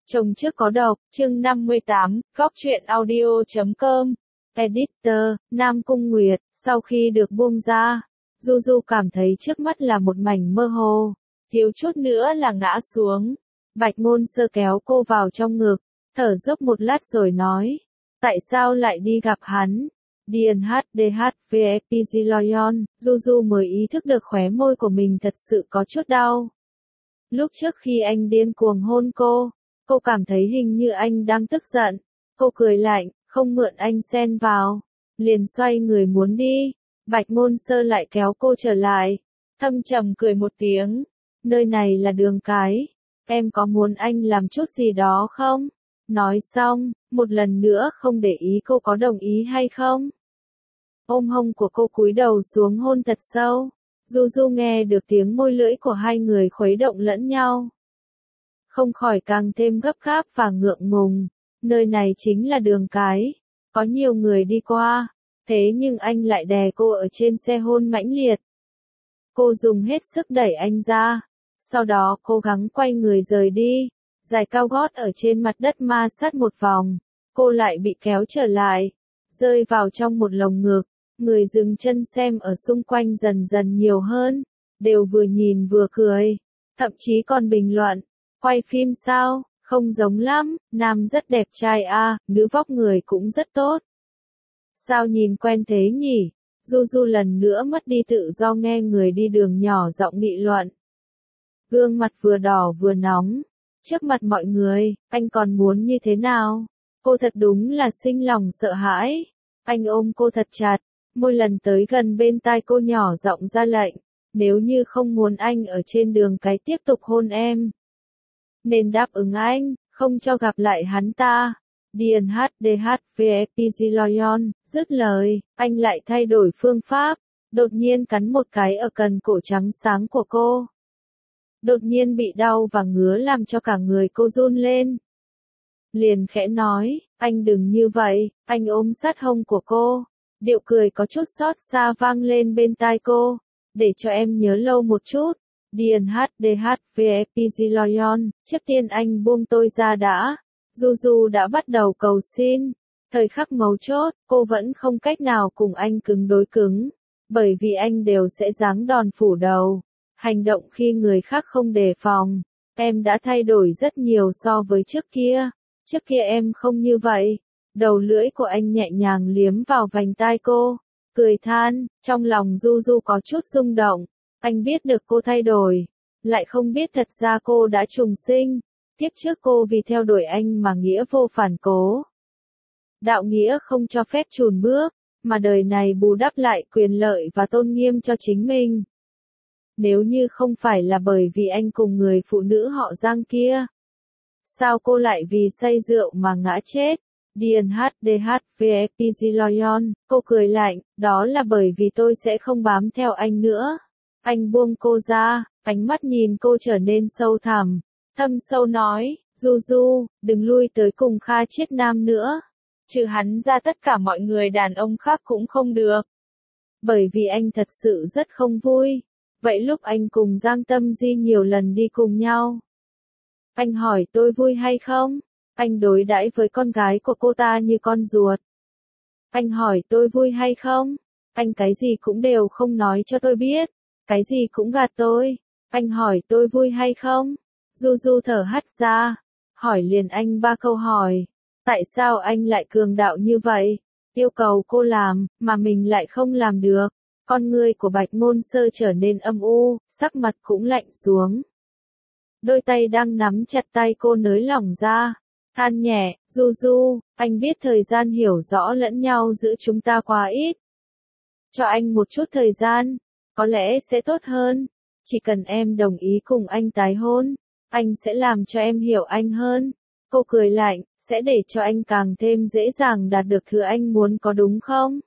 Chồng trước có độc, chương 58, góc truyện audio.com. Editor, Nam Cung Nguyệt, sau khi được buông ra, Du Du cảm thấy trước mắt là một mảnh mơ hồ, thiếu chút nữa là ngã xuống. Bạch Ngôn Sơ kéo cô vào trong ngực, thở dốc một lát rồi nói, tại sao lại đi gặp hắn? DNHDHVFPZLoyon, Du Du mới ý thức được khóe môi của mình thật sự có chút đau. Lúc trước khi anh điên cuồng hôn cô cảm thấy hình như anh đang tức giận. Cô cười lạnh, không mượn anh xen vào. Liền xoay người muốn đi. Bạch Ngôn Sơ lại kéo cô trở lại. Thâm trầm cười một tiếng. Nơi này là đường cái. Em có muốn anh làm chút gì đó không? Nói xong, một lần nữa không để ý cô có đồng ý hay không. Ôm hông của cô cúi đầu xuống hôn thật sâu. Du Du nghe được tiếng môi lưỡi của hai người khuấy động lẫn nhau. Không khỏi càng thêm gấp gáp và ngượng ngùng. Nơi này chính là đường cái. Có nhiều người đi qua. Thế nhưng anh lại đè cô ở trên xe hôn mãnh liệt. Cô dùng hết sức đẩy anh ra. Sau đó cố gắng quay người rời đi. Giày cao gót ở trên mặt đất ma sát một vòng. Cô lại bị kéo trở lại. Rơi vào trong một lồng ngực. Người dừng chân xem ở xung quanh dần dần nhiều hơn. Đều vừa nhìn vừa cười. Thậm chí còn bình luận. Quay phim sao? Không giống lắm, nam rất đẹp trai à, nữ vóc người cũng rất tốt. Sao nhìn quen thế nhỉ? Du Du lần nữa mất đi tự do nghe người đi đường nhỏ giọng nghị luận. Gương mặt vừa đỏ vừa nóng. Trước mặt mọi người, anh còn muốn như thế nào? Cô thật đúng là sinh lòng sợ hãi. Anh ôm cô thật chặt, môi lần tới gần bên tai cô nhỏ giọng ra lệnh. Nếu như không muốn anh ở trên đường cái tiếp tục hôn em. Nên đáp ứng anh, không cho gặp lại hắn ta. DNHDHVFPZLoyon, dứt lời, anh lại thay đổi phương pháp, đột nhiên cắn một cái ở cần cổ trắng sáng của cô. Đột nhiên bị đau và ngứa làm cho cả người cô run lên. Liền khẽ nói, anh đừng như vậy, anh ôm sát hông của cô. Điệu cười có chút xót xa vang lên bên tai cô, để cho em nhớ lâu một chút. DNHDHVFPZLoyon, trước tiên anh buông tôi ra đã. Du Du đã bắt đầu cầu xin. Thời khắc mấu chốt, cô vẫn không cách nào cùng anh cứng đối cứng. Bởi vì anh đều sẽ giáng đòn phủ đầu. Hành động khi người khác không đề phòng. Em đã thay đổi rất nhiều so với trước kia. Trước kia em không như vậy. Đầu lưỡi của anh nhẹ nhàng liếm vào vành tai cô. Cười than, trong lòng Du Du có chút rung động. Anh biết được cô thay đổi, lại không biết thật ra cô đã trùng sinh. Tiếp trước cô vì theo đuổi anh mà nghĩa vô phản cố. Đạo nghĩa không cho phép chùn bước, mà đời này bù đắp lại quyền lợi và tôn nghiêm cho chính mình. Nếu như không phải là bởi vì anh cùng người phụ nữ họ Giang kia, sao cô lại vì say rượu mà ngã chết? DNHDHVFPZLoyon, cô cười lạnh, đó là bởi vì tôi sẽ không bám theo anh nữa. Anh buông cô ra, ánh mắt nhìn cô trở nên sâu thẳm, thâm sâu nói, Du Du, đừng lui tới cùng Kha Chiết Nam nữa. Trừ hắn ra tất cả mọi người đàn ông khác cũng không được. Bởi vì anh thật sự rất không vui. Vậy lúc anh cùng Giang Tâm Di nhiều lần đi cùng nhau. Anh hỏi tôi vui hay không? Anh đối đãi với con gái của cô ta như con ruột. Anh hỏi tôi vui hay không? Anh cái gì cũng đều không nói cho tôi biết. Cái gì cũng gạt tôi. Anh hỏi tôi vui hay không? Du Du thở hắt ra. Hỏi liền anh 3 câu hỏi. Tại sao anh lại cường đạo như vậy? Yêu cầu cô làm, mà mình lại không làm được. Con người của Bạch Ngôn Sơ trở nên âm u, sắc mặt cũng lạnh xuống. Đôi tay đang nắm chặt tay cô nới lỏng ra. Than nhẹ, Du Du, anh biết thời gian hiểu rõ lẫn nhau giữa chúng ta quá ít. Cho anh một chút thời gian. Có lẽ sẽ tốt hơn. Chỉ cần em đồng ý cùng anh tái hôn, anh sẽ làm cho em hiểu anh hơn. Cô cười lạnh, sẽ để cho anh càng thêm dễ dàng đạt được thứ anh muốn có đúng không?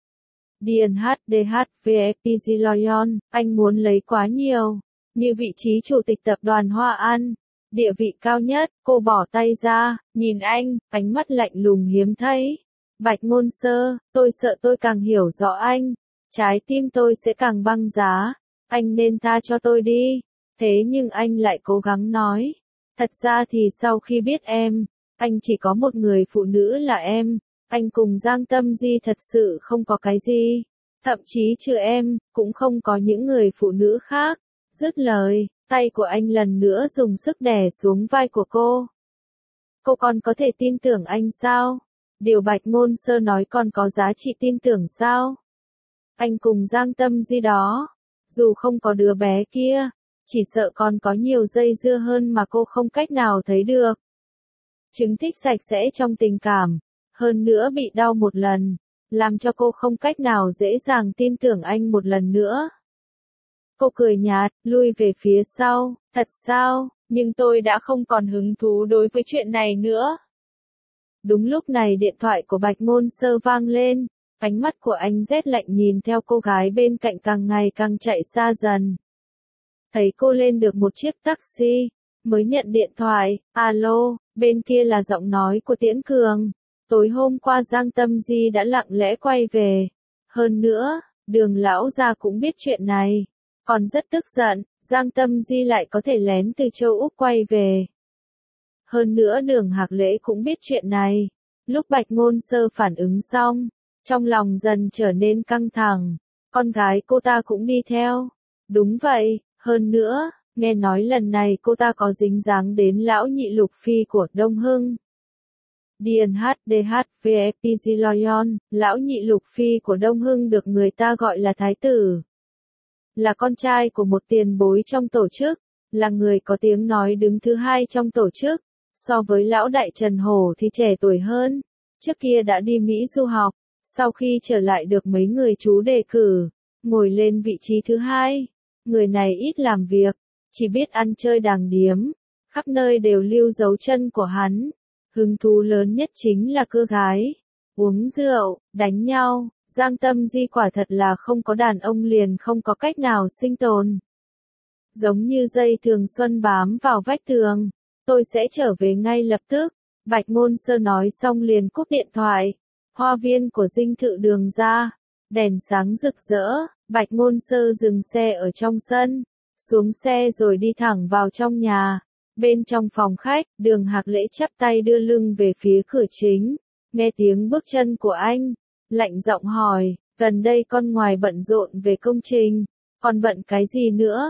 DNHDHVFPZLoyon, anh muốn lấy quá nhiều. Như vị trí chủ tịch tập đoàn Hoa An, địa vị cao nhất, cô bỏ tay ra, nhìn anh, ánh mắt lạnh lùng hiếm thấy. Bạch Ngôn Sơ, tôi sợ tôi càng hiểu rõ anh. Trái tim tôi sẽ càng băng giá, anh nên tha cho tôi đi. Thế nhưng anh lại cố gắng nói, Thật ra thì sau khi biết em, anh chỉ có một người phụ nữ là em, anh cùng Giang Tâm Di thật sự không có cái gì. Thậm chí trừ em, cũng không có những người phụ nữ khác. Dứt lời, tay của anh lần nữa dùng sức đè xuống vai của cô. Cô còn có thể tin tưởng anh sao? Điều Bạch Ngôn Sơ nói còn có giá trị tin tưởng sao? Anh cùng Giang Tâm Di đó, dù không có đứa bé kia, chỉ sợ còn có nhiều dây dưa hơn mà cô không cách nào thấy được. Chứng tích sạch sẽ trong tình cảm, hơn nữa bị đau một lần, làm cho cô không cách nào dễ dàng tin tưởng anh một lần nữa. Cô cười nhạt, lui về phía sau, thật sao, nhưng tôi đã không còn hứng thú đối với chuyện này nữa. Đúng lúc này điện thoại của Bạch Ngôn Sơ vang lên, ánh mắt của anh rét lạnh nhìn theo cô gái bên cạnh càng ngày càng chạy xa dần. Thấy cô lên được một chiếc taxi, mới nhận điện thoại, alo, bên kia là giọng nói của Tiễn Cường. Tối hôm qua Giang Tâm Di đã lặng lẽ quay về. Hơn nữa, Đường lão gia cũng biết chuyện này. Còn rất tức giận, Giang Tâm Di lại có thể lén từ châu Úc quay về. Hơn nữa Đường Hạc Lễ cũng biết chuyện này. Lúc Bạch Ngôn Sơ phản ứng xong, trong lòng dần trở nên căng thẳng. Con gái cô ta cũng đi theo. Đúng vậy, hơn nữa, nghe nói lần này cô ta có dính dáng đến lão nhị Lục Phi của Đông Hưng. DNHDHVFPG Loyon, lão nhị Lục Phi của Đông Hưng được người ta gọi là Thái tử. Là con trai của một tiền bối trong tổ chức, là người có tiếng nói đứng thứ hai trong tổ chức, so với lão đại Trần Hổ thì trẻ tuổi hơn, trước kia đã đi Mỹ du học, sau khi trở lại được mấy người chú đề cử, ngồi lên vị trí thứ hai. Người này ít làm việc, chỉ biết ăn chơi đàng điếm, khắp nơi đều lưu dấu chân của hắn. Hứng thú lớn nhất chính là cưa gái, uống rượu, đánh nhau. Giang Tâm Di quả thật là không có đàn ông liền không có cách nào sinh tồn. Giống như dây thường xuân bám vào vách tường, tôi sẽ trở về ngay lập tức. Bạch Ngôn Sơ nói xong liền cúp điện thoại. Hoa viên của dinh thự Đường ra, đèn sáng rực rỡ. Bạch Ngôn Sơ dừng xe ở trong sân, xuống xe rồi đi thẳng vào trong nhà. Bên trong phòng khách, Đường Hạc Lễ chắp tay đưa lưng về phía cửa chính, nghe tiếng bước chân của anh, lạnh giọng hỏi, gần đây con ngoài bận rộn về công trình, còn bận cái gì nữa?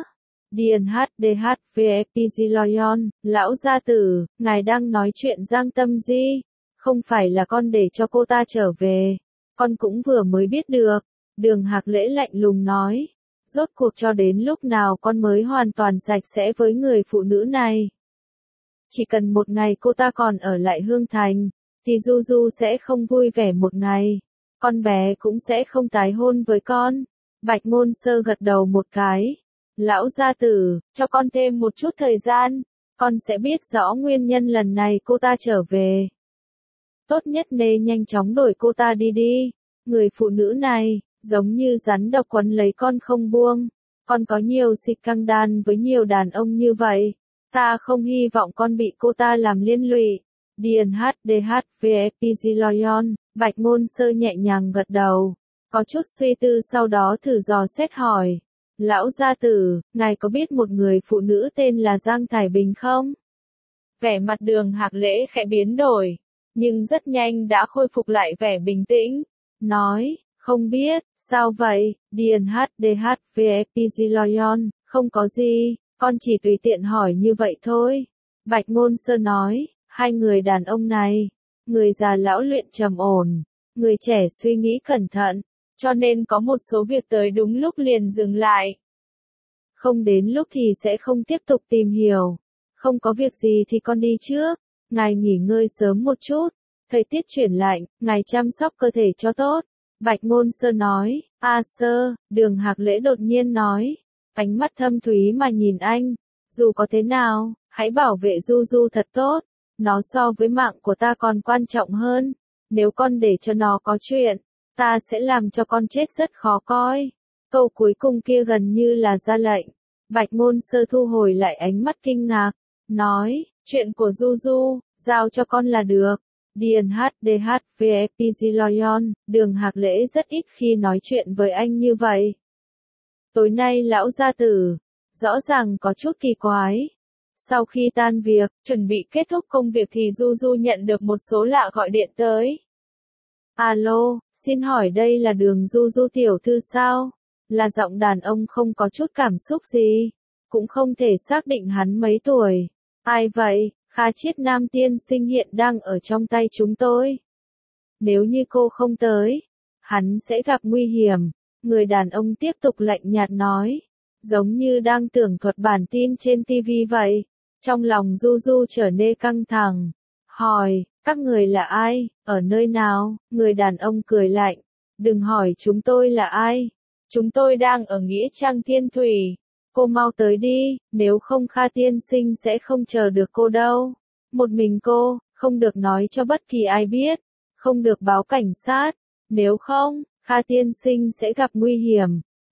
DNHDHVFPG Loyon, lão gia tử, ngài đang nói chuyện Giang Tâm Di, không phải là con để cho cô ta trở về, con cũng vừa mới biết được. Đường Hạc Lễ lạnh lùng nói, rốt cuộc cho đến lúc nào con mới hoàn toàn sạch sẽ với người phụ nữ này. Chỉ cần một ngày cô ta còn ở lại Hương Thành, thì Du Du sẽ không vui vẻ một ngày. Con bé cũng sẽ không tái hôn với con. Bạch Ngôn Sơ gật đầu một cái. Lão gia tử, cho con thêm một chút thời gian, con sẽ biết rõ nguyên nhân lần này cô ta trở về. Tốt nhất nên nhanh chóng đuổi cô ta đi đi. Người phụ nữ này, giống như rắn độc quấn lấy con không buông. Con có nhiều xịt căng đan với nhiều đàn ông như vậy. Ta không hy vọng con bị cô ta làm liên lụy. DNHDHVFPG Loyon, Bạch Ngôn Sơ nhẹ nhàng gật đầu, có chút suy tư sau đó thử dò xét hỏi. Lão gia tử, ngài có biết một người phụ nữ tên là Giang Thải Bình không? Vẻ mặt Đường Hạc Lễ khẽ biến đổi, nhưng rất nhanh đã khôi phục lại vẻ bình tĩnh. Nói, không biết, sao vậy? DNHDHVFPG Loyon, không có gì, con chỉ tùy tiện hỏi như vậy thôi. Bạch Ngôn Sơ nói, hai người đàn ông này, người già lão luyện trầm ổn, người trẻ suy nghĩ cẩn thận, cho nên có một số việc tới đúng lúc liền dừng lại. Không đến lúc thì sẽ không tiếp tục tìm hiểu. Không có việc gì thì con đi trước, ngài nghỉ ngơi sớm một chút, thời tiết chuyển lạnh, ngài chăm sóc cơ thể cho tốt. Bạch Ngôn Sơ nói, Sơ, Đường Hạc Lễ đột nhiên nói, ánh mắt thâm thúy mà nhìn anh, dù có thế nào, hãy bảo vệ Du Du thật tốt, nó so với mạng của ta còn quan trọng hơn, nếu con để cho nó có chuyện, ta sẽ làm cho con chết rất khó coi. Câu cuối cùng kia gần như là ra lệnh. Bạch Ngôn Sơ thu hồi lại ánh mắt kinh ngạc, nói, chuyện của Du Du, giao cho con là được. DNHDHVFPG Loyon, Đường Hạc Lễ rất ít khi nói chuyện với anh như vậy. Tối nay lão gia tử, rõ ràng có chút kỳ quái. Sau khi tan việc, chuẩn bị kết thúc công việc thì Du Du nhận được một số lạ gọi điện tới. Alo, xin hỏi đây là đường Du Du tiểu thư sao? Là giọng đàn ông không có chút cảm xúc gì. Cũng không thể xác định hắn mấy tuổi. Ai vậy? Kha Chiết Nam tiên sinh hiện đang ở trong tay chúng tôi. Nếu như cô không tới, hắn sẽ gặp nguy hiểm. Người đàn ông tiếp tục lạnh nhạt nói. Giống như đang tường thuật bản tin trên TV vậy. Trong lòng Du Du trở nên căng thẳng. Hỏi, các người là ai, ở nơi nào? Người đàn ông cười lạnh. Đừng hỏi chúng tôi là ai. Chúng tôi đang ở Nghĩa Trang Thiên Thủy. Cô mau tới đi, nếu không Kha tiên sinh sẽ không chờ được cô đâu. Một mình cô, không được nói cho bất kỳ ai biết. Không được báo cảnh sát. Nếu không, Kha tiên sinh sẽ gặp nguy hiểm.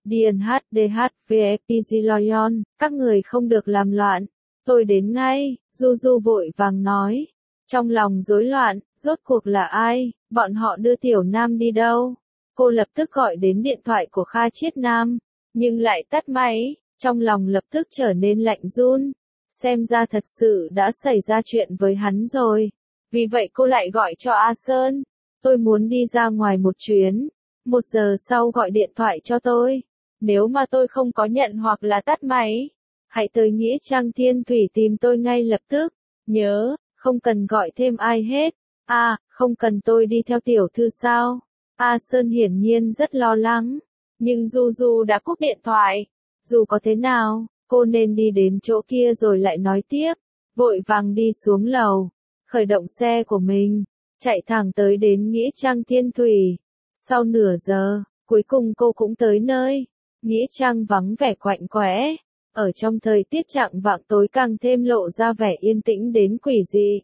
DNHDHVFPG các người không được làm loạn. Tôi đến ngay, Du Du vội vàng nói. Trong lòng rối loạn, rốt cuộc là ai, bọn họ đưa Tiểu Nam đi đâu? Cô lập tức gọi đến điện thoại của Kha Chiết Nam, nhưng lại tắt máy, trong lòng lập tức trở nên lạnh run. Xem ra thật sự đã xảy ra chuyện với hắn rồi. Vì vậy cô lại gọi cho A Sơn. Tôi muốn đi ra ngoài một chuyến. 1 giờ sau gọi điện thoại cho tôi. Nếu mà tôi không có nhận hoặc là tắt máy, hãy tới Nghĩa Trang Thiên Thủy tìm tôi ngay lập tức. Nhớ, không cần gọi thêm ai hết. Không cần tôi đi theo tiểu thư sao? A Sơn hiển nhiên rất lo lắng. Nhưng Du Du đã cúp điện thoại. Dù có thế nào, cô nên đi đến chỗ kia rồi lại nói tiếp. Vội vàng đi xuống lầu. Khởi động xe của mình. Chạy thẳng tới đến Nghĩa Trang Thiên Thủy. Sau nửa giờ, cuối cùng cô cũng tới nơi. Nghĩa Trang vắng vẻ quạnh quẽ. Ở trong thời tiết chạng vạng tối càng thêm lộ ra vẻ yên tĩnh đến quỷ dị.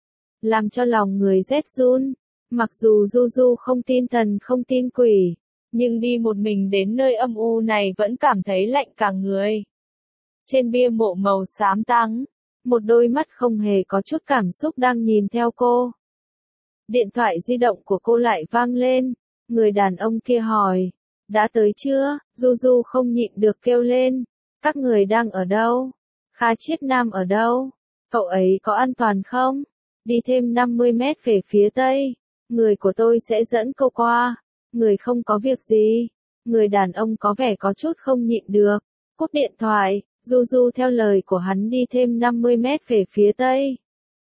Làm cho lòng người rét run. Mặc dù Du Du không tin thần không tin quỷ, nhưng đi một mình đến nơi âm u này vẫn cảm thấy lạnh cả người. Trên bia mộ màu xám trắng, một đôi mắt không hề có chút cảm xúc đang nhìn theo cô. Điện thoại di động của cô lại vang lên. Người đàn ông kia hỏi, đã tới chưa? Du Du không nhịn được kêu lên. Các người đang ở đâu? Kha Chiết Nam ở đâu? Cậu ấy có an toàn không? Đi thêm 50 mét về phía tây. Người của tôi sẽ dẫn cô qua. Người không có việc gì. Người đàn ông có vẻ có chút không nhịn được. Cúp điện thoại, Du Du theo lời của hắn đi thêm 50 mét về phía tây.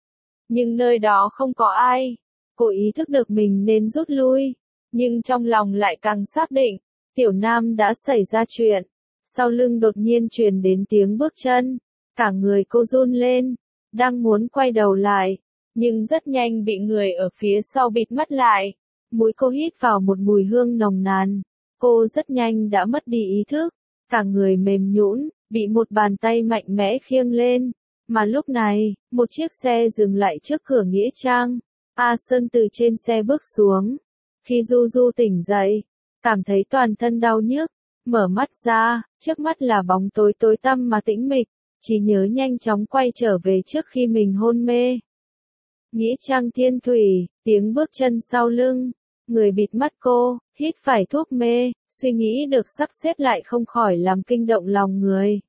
Nhưng nơi đó không có ai. Cô ý thức được mình nên rút lui. Nhưng trong lòng lại càng xác định. Tiểu Nam đã xảy ra chuyện. Sau lưng đột nhiên truyền đến tiếng bước chân. Cả người cô run lên. Đang muốn quay đầu lại. Nhưng rất nhanh bị người ở phía sau bịt mắt lại. Mũi cô hít vào một mùi hương nồng nàn. Cô rất nhanh đã mất đi ý thức. Cả người mềm nhũn, bị một bàn tay mạnh mẽ khiêng lên. Mà lúc này, một chiếc xe dừng lại trước cửa Nghĩa Trang. A Sơn từ trên xe bước xuống. Khi Du Du tỉnh dậy, cảm thấy toàn thân đau nhức. Mở mắt ra, trước mắt là bóng tối tối tăm mà tĩnh mịch. Trí nhớ nhanh chóng quay trở về trước khi mình hôn mê. Nghĩa Trang Thiên Thủy, tiếng bước chân sau lưng. Người bịt mắt cô, hít phải thuốc mê, suy nghĩ được sắp xếp lại không khỏi làm kinh động lòng người.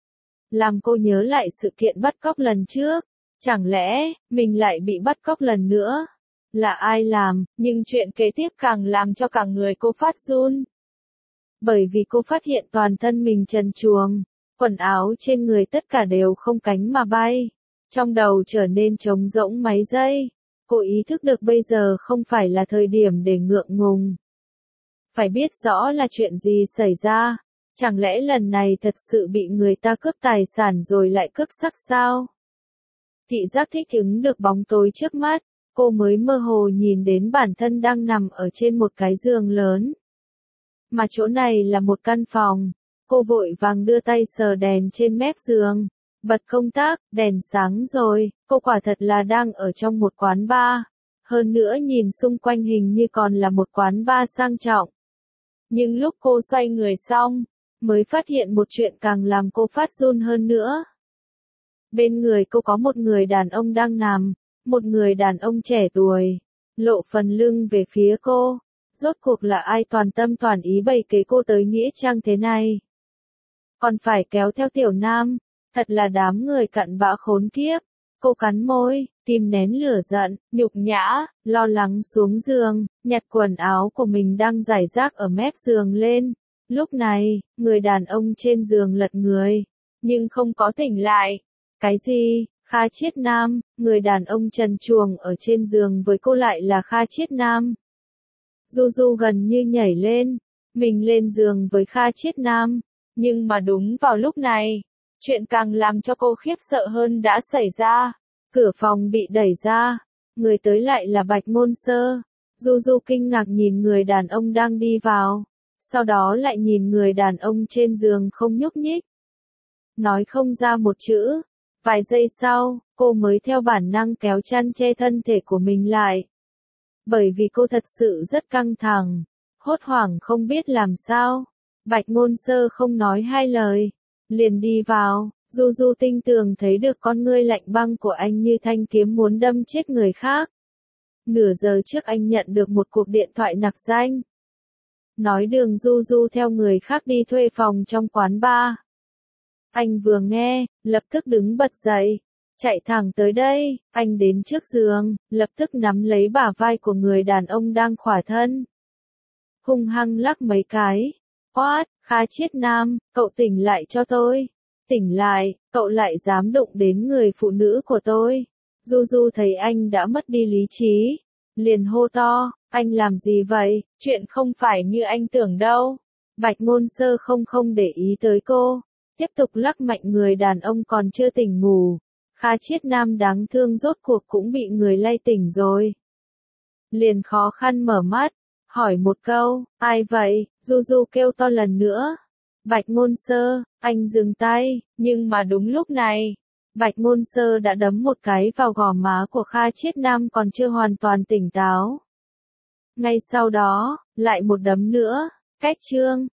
Làm cô nhớ lại sự kiện bắt cóc lần trước. Chẳng lẽ, mình lại bị bắt cóc lần nữa? Là ai làm, nhưng chuyện kế tiếp càng làm cho cả người cô phát run. Bởi vì cô phát hiện toàn thân mình trần truồng, quần áo trên người tất cả đều không cánh mà bay. Trong đầu trở nên trống rỗng mấy giây. Cô ý thức được bây giờ không phải là thời điểm để ngượng ngùng. Phải biết rõ là chuyện gì xảy ra. Chẳng lẽ lần này thật sự bị người ta cướp tài sản rồi lại cướp sắc sao? Thị giác thích ứng được bóng tối trước mắt. Cô mới mơ hồ nhìn đến bản thân đang nằm ở trên một cái giường lớn. Mà chỗ này là một căn phòng. Cô vội vàng đưa tay sờ đèn trên mép giường. Bật công tắc, đèn sáng rồi, cô quả thật là đang ở trong một quán bar. Hơn nữa nhìn xung quanh hình như còn là một quán bar sang trọng. Nhưng lúc cô xoay người xong, mới phát hiện một chuyện càng làm cô phát run hơn nữa. Bên người cô có một người đàn ông đang nằm, một người đàn ông trẻ tuổi, lộ phần lưng về phía cô. Rốt cuộc là ai toàn tâm toàn ý bày kế cô tới Nghĩa Trang thế này? Còn phải kéo theo Tiểu Nam. Thật là đám người cặn bã khốn kiếp. Cô cắn môi, kìm nén lửa giận, nhục nhã, lo lắng xuống giường, nhặt quần áo của mình đang rải rác ở mép giường lên. Lúc này, người đàn ông trên giường lật người, nhưng không có tỉnh lại. Cái gì? Kha Chiết Nam, người đàn ông trần truồng ở trên giường với cô lại là Kha Chiết Nam. Du Du gần như nhảy lên, mình lên giường với Kha Chiết Nam, nhưng mà đúng vào lúc này, chuyện càng làm cho cô khiếp sợ hơn đã xảy ra. Cửa phòng bị đẩy ra, người tới lại là Bạch Ngôn Sơ. Du Du kinh ngạc nhìn người đàn ông đang đi vào, sau đó lại nhìn người đàn ông trên giường không nhúc nhích. Nói không ra một chữ. Vài giây sau, cô mới theo bản năng kéo chăn che thân thể của mình lại. Bởi vì cô thật sự rất căng thẳng, hốt hoảng không biết làm sao. Bạch Ngôn Sơ không nói hai lời, liền đi vào. Du Du tinh tường thấy được con ngươi lạnh băng của anh như thanh kiếm muốn đâm chết người khác. Nửa giờ trước anh nhận được một cuộc điện thoại nặc danh. Nói đường Du Du theo người khác đi thuê phòng trong quán bar. Anh vừa nghe, lập tức đứng bật dậy, chạy thẳng tới đây. Anh đến trước giường, lập tức nắm lấy bả vai của người đàn ông đang khỏa thân. Hung hăng lắc mấy cái. Oát, Kha Chiết Nam, cậu tỉnh lại cho tôi. Tỉnh lại, cậu lại dám đụng đến người phụ nữ của tôi. Du Du thấy anh đã mất đi lý trí, liền hô to, anh làm gì vậy, chuyện không phải như anh tưởng đâu. Bạch Ngôn Sơ không để ý tới cô, tiếp tục lắc mạnh người đàn ông còn chưa tỉnh ngủ. Kha Chiết Nam đáng thương rốt cuộc cũng bị người lay tỉnh rồi. Liền khó khăn mở mắt, hỏi một câu, ai vậy, Du Du kêu to lần nữa. Bạch Ngôn Sơ, anh dừng tay, nhưng mà đúng lúc này, Bạch Ngôn Sơ đã đấm một cái vào gò má của Kha Chiết Nam còn chưa hoàn toàn tỉnh táo. Ngay sau đó, lại một đấm nữa, cách chương.